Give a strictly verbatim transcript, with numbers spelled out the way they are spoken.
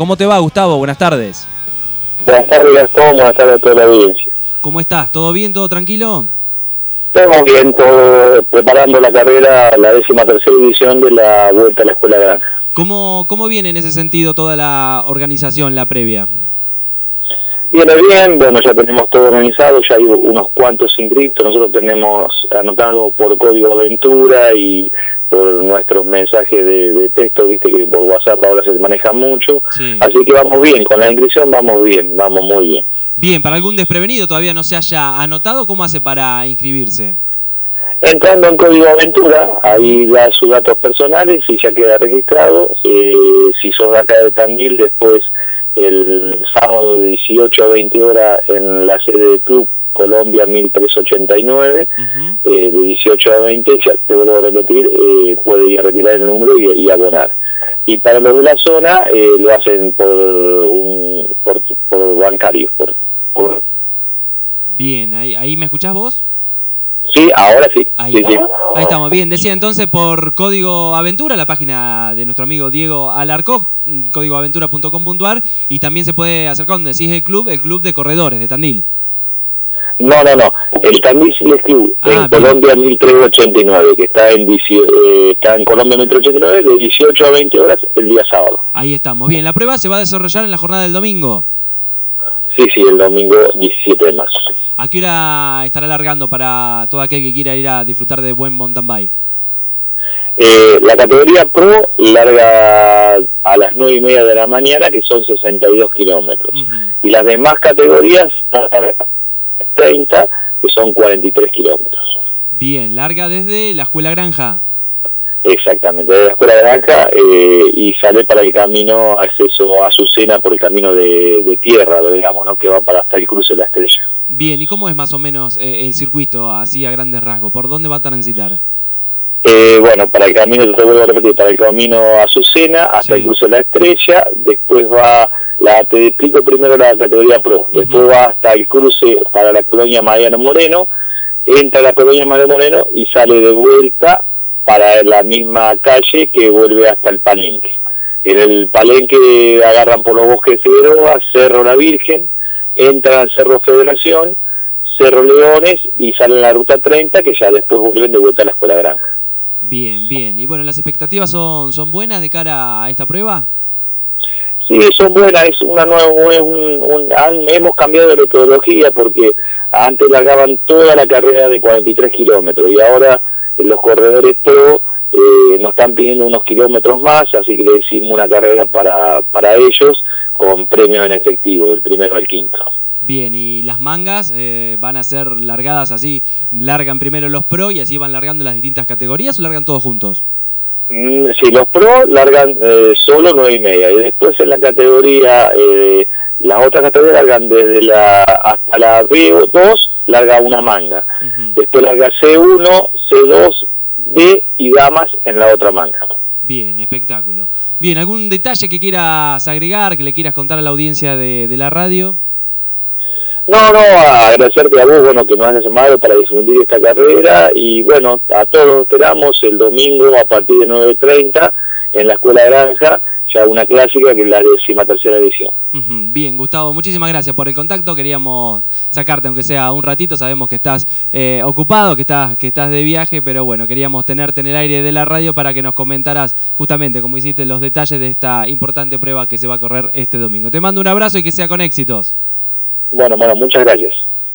¿Cómo te va, Gustavo? Buenas tardes. Buenas tardes, Gastón. Buenas tardes a toda la audiencia. ¿Cómo estás? ¿Todo bien? ¿Todo tranquilo? Estamos bien, todo, preparando la carrera, la décima tercera edición de la Vuelta a la Escuela Granja. ¿Cómo, cómo viene en ese sentido toda la organización, la previa? Viene bien, bueno, ya tenemos todo organizado, ya hay unos cuantos inscritos, nosotros tenemos anotado por código aventura y por nuestros mensajes de, de texto, viste que por WhatsApp ahora se maneja mucho, sí. Así que vamos bien, con la inscripción vamos bien, vamos muy bien. Bien, para algún desprevenido todavía no se haya anotado, ¿cómo hace para inscribirse? Entrando en código aventura, ahí da sus datos personales y ya queda registrado. Eh, si sos de acá de Tandil, después el sábado de dieciocho a veinte horas en la sede del club Colombia mil trescientos ochenta y nueve, uh-huh. eh, de dieciocho a veinte, ya te vuelvo a repetir, eh, puede ir a retirar el número y, y abonar. Y para los de la zona eh, lo hacen por un por, por bancario. Por, por... Bien, ahí, ahí ¿me escuchás vos? Sí, ahora sí. Ahí, sí, sí. Ahí estamos, bien. Decía entonces por Código Aventura, la página de nuestro amigo Diego Alarcó, código aventura punto com punto a r, y también se puede acercar donde decís el club, el club de corredores de Tandil. No, no, no. El Tandil Cycling Club ah, en bien. Colombia mil trescientos ochenta y nueve, que está en, eh, está en Colombia mil trescientos ochenta y nueve, de dieciocho a veinte horas el día sábado. Ahí estamos. Bien, la prueba se va a desarrollar en la jornada del domingo. Sí, sí, el domingo diecisiete de marzo. ¿A qué hora estará largando para todo aquel que quiera ir a disfrutar de buen mountain bike? Eh, la categoría Pro larga a las nueve y media de la mañana, que son sesenta y dos kilómetros. Uh-huh. Y las demás categorías, treinta, que son cuarenta y tres kilómetros. Bien, larga desde la Escuela Granja. Exactamente, desde la Escuela Granja eh, y sale para el camino, acceso a Azucena por el camino de, de tierra, digamos, ¿no? Que va para hasta el cruce de la Estrella. Bien, ¿y cómo es más o menos eh, el circuito, así a grandes rasgos? ¿Por dónde va a transitar? Eh, bueno, para el camino, te vuelvo a repetir, para el camino a Azucena, hasta sí. el cruce de la Estrella, después va, la te explico primero la categoría Pro, uh-huh. después va hasta el cruce para la colonia Mariano Moreno, entra a la colonia Mariano Moreno y sale de vuelta para la misma calle que vuelve hasta el Palenque. En el Palenque agarran por los bosques de Figueroa, Cerro La Virgen, entran al Cerro Federación, Cerro Leones y salen la ruta treinta, que ya después vuelven de vuelta a la Escuela Granja. Bien, bien. Y bueno, ¿las expectativas son, son buenas de cara a esta prueba? Sí, son buenas. Es una nueva, un, un, han, hemos cambiado de metodología porque antes largaban toda la carrera de cuarenta y tres kilómetros y ahora los corredores Pro eh, nos están pidiendo unos kilómetros más, así que le hicimos una carrera para, para ellos con premios en efectivo, del primero al quinto. Bien, y las mangas eh, van a ser largadas así, largan primero los Pro y así van largando las distintas categorías, ¿o largan todos juntos? Mm, sí, los Pro largan eh, solo nueve y media, y después en la categoría, eh, las otras categorías largan desde la hasta la B dos, larga una manga. Uh-huh. Después larga C uno, C dos, D y damas en la otra manga. Bien, espectáculo. Bien, ¿algún detalle que quieras agregar, que le quieras contar a la audiencia de, de la radio? No, no, agradecerte a vos, bueno, que nos has llamado para difundir esta carrera y bueno, a todos esperamos el domingo a partir de nueve treinta en la Escuela Granja, ya una clásica que es la décima tercera edición. Uh-huh. Bien, Gustavo, muchísimas gracias por el contacto. Queríamos sacarte, aunque sea un ratito, sabemos que estás eh, ocupado, que estás, que estás de viaje, pero bueno, queríamos tenerte en el aire de la radio para que nos comentaras justamente, como hiciste, los detalles de esta importante prueba que se va a correr este domingo. Te mando un abrazo y que sea con éxitos. Bueno, bueno, muchas gracias.